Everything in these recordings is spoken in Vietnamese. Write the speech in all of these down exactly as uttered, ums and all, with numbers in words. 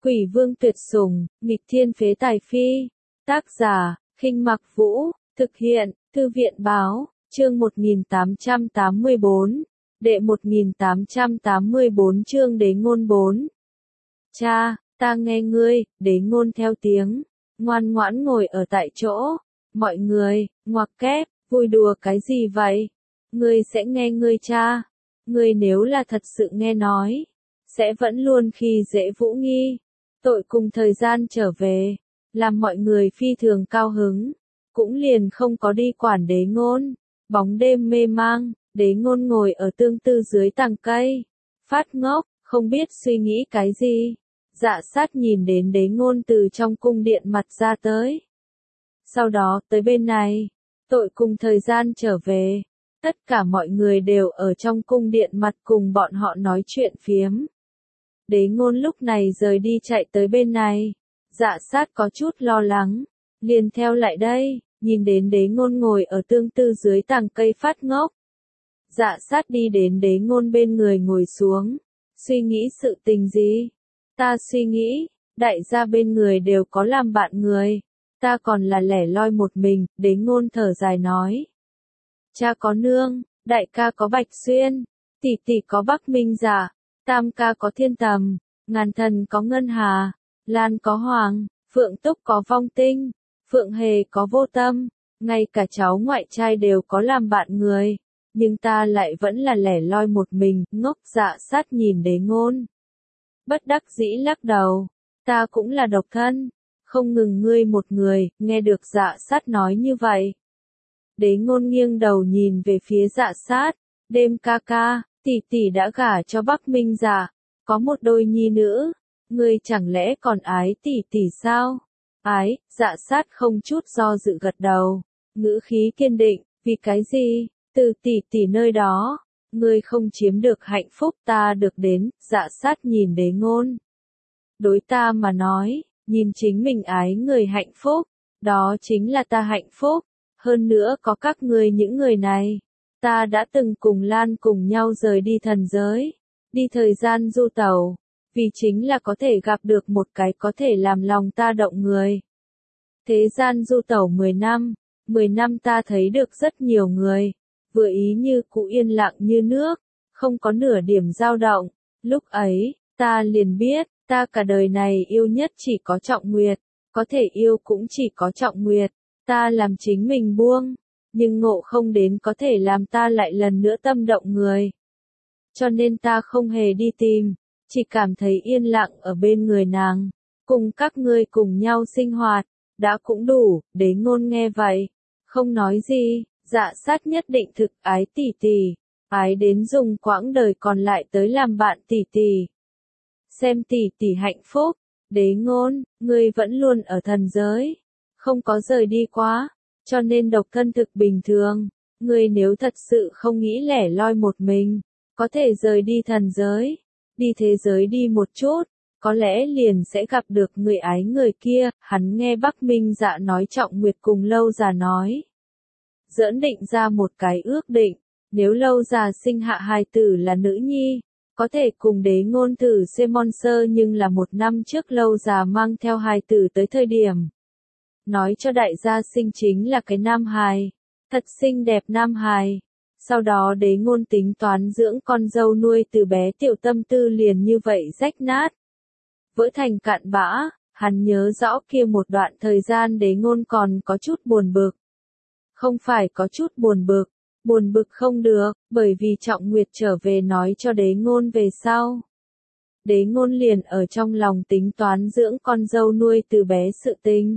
Quỷ vương tuyệt sủng, nghịch thiên phế tài phi. Tác giả, Khinh Mặc Vũ, thực hiện, Thư viện báo, chương một nghìn tám trăm tám mươi bốn, đệ một nghìn tám trăm tám mươi bốn chương đế ngôn bốn. Cha, ta nghe ngươi, đế ngôn theo tiếng, ngoan ngoãn ngồi ở tại chỗ. Mọi người, ngoặc kép, vui đùa cái gì vậy? Ngươi sẽ nghe ngươi cha. Ngươi nếu là thật sự nghe nói, sẽ vẫn luôn khi dễ Vũ Nghi. Tội cùng thời gian trở về, làm mọi người phi thường cao hứng, cũng liền không có đi quản đế ngôn. Bóng đêm mê mang, đế ngôn ngồi ở tương tư dưới tàng cây, phát ngốc, không biết suy nghĩ cái gì. Dạ sát nhìn đến đế ngôn từ trong cung điện mặt ra tới. Sau đó tới bên này, tội cùng thời gian trở về, tất cả mọi người đều ở trong cung điện mặt cùng bọn họ nói chuyện phiếm. Đế ngôn lúc này rời đi chạy tới bên này, dạ sát có chút lo lắng, liền theo lại đây, nhìn đến đế ngôn ngồi ở tương tư dưới tàng cây phát ngốc. Dạ sát đi đến đế ngôn bên người ngồi xuống, suy nghĩ sự tình gì? Ta suy nghĩ, đại gia bên người đều có làm bạn người, ta còn là lẻ loi một mình, đế ngôn thở dài nói. Cha có nương, đại ca có Bạch Xuyên, tỷ tỷ có Bắc Minh Dạ, tam ca có Thiên Tầm, ngàn thần có Ngân Hà, Lan có Hoàng, Phượng Túc có Vong Tinh, Phượng Hề có Vô Tâm, ngay cả cháu ngoại trai đều có làm bạn người, nhưng ta lại vẫn là lẻ loi một mình, ngốc. Dạ sát nhìn đế ngôn. Bất đắc dĩ lắc đầu, ta cũng là độc thân, không ngừng ngươi một người, nghe được dạ sát nói như vậy. Đế ngôn nghiêng đầu nhìn về phía dạ sát, đêm ca ca, tỷ tỷ đã gả cho Bắc Minh Dạ, có một đôi nhi nữ, ngươi chẳng lẽ còn ái tỷ tỷ sao? Ái, dạ sát không chút do dự gật đầu, ngữ khí kiên định, vì cái gì, từ tỷ tỷ nơi đó, ngươi không chiếm được hạnh phúc ta được đến. Dạ sát nhìn đế ngôn. Đối ta mà nói, nhìn chính mình ái người hạnh phúc, đó chính là ta hạnh phúc, hơn nữa có các ngươi những người này. Ta đã từng cùng Lan cùng nhau rời đi thần giới, đi thời gian du tẩu, vì chính là có thể gặp được một cái có thể làm lòng ta động người. Thế gian du tẩu mười năm, mười năm ta thấy được rất nhiều người, vừa ý như cũ yên lặng như nước, không có nửa điểm dao động. Lúc ấy, ta liền biết, ta cả đời này yêu nhất chỉ có Trọng Nguyệt, có thể yêu cũng chỉ có Trọng Nguyệt. Ta làm chính mình buông, nhưng ngộ không đến có thể làm ta lại lần nữa tâm động người. Cho nên ta không hề đi tìm, chỉ cảm thấy yên lặng ở bên người nàng, cùng các ngươi cùng nhau sinh hoạt, đã cũng đủ. Đế ngôn nghe vậy, không nói gì. Dạ sát nhất định thực ái tỷ tỷ, ái đến dùng quãng đời còn lại tới làm bạn tỷ tỷ. Xem tỷ tỷ hạnh phúc. Đế ngôn, ngươi vẫn luôn ở thần giới, không có rời đi quá, cho nên độc thân thực bình thường. Ngươi nếu thật sự không nghĩ lẻ loi một mình, có thể rời đi thần giới, đi thế giới đi một chút, có lẽ liền sẽ gặp được người ái người kia. Hắn nghe Bắc Minh Dạ nói Trọng Nguyệt cùng Lâu Già nói, giỡn định ra một cái ước định, nếu Lâu Già sinh hạ hài tử là nữ nhi, có thể cùng đế ngôn thử xem môn sơ, nhưng là một năm trước Lâu Già mang theo hài tử tới thời điểm, nói cho đại gia sinh chính là cái nam hài, thật xinh đẹp nam hài. Sau đó đế ngôn tính toán dưỡng con dâu nuôi từ bé, tiểu tâm tư liền như vậy rách nát, vỡ thành cạn bã. Hắn nhớ rõ kia một đoạn thời gian đế ngôn còn có chút buồn bực. Không phải có chút buồn bực, buồn bực không được, bởi vì Trọng Nguyệt trở về nói cho đế ngôn về sau. Đế ngôn liền ở trong lòng tính toán dưỡng con dâu nuôi từ bé sự tình.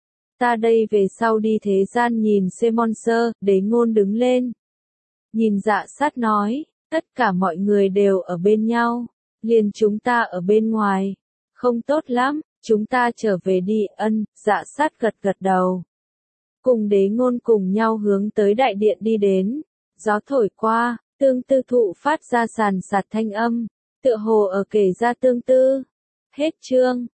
Ta đây về sau đi thế gian nhìn xem môn sơ. Đế ngôn đứng lên, nhìn dạ sát nói, tất cả mọi người đều ở bên nhau, liền chúng ta ở bên ngoài, không tốt lắm, chúng ta trở về đi. Ân. Dạ sát gật gật đầu, cùng đế ngôn cùng nhau hướng tới đại điện đi đến. Gió thổi qua, tương tư thụ phát ra sàn sạt thanh âm, tựa hồ ở kể ra tương tư. Hết chương.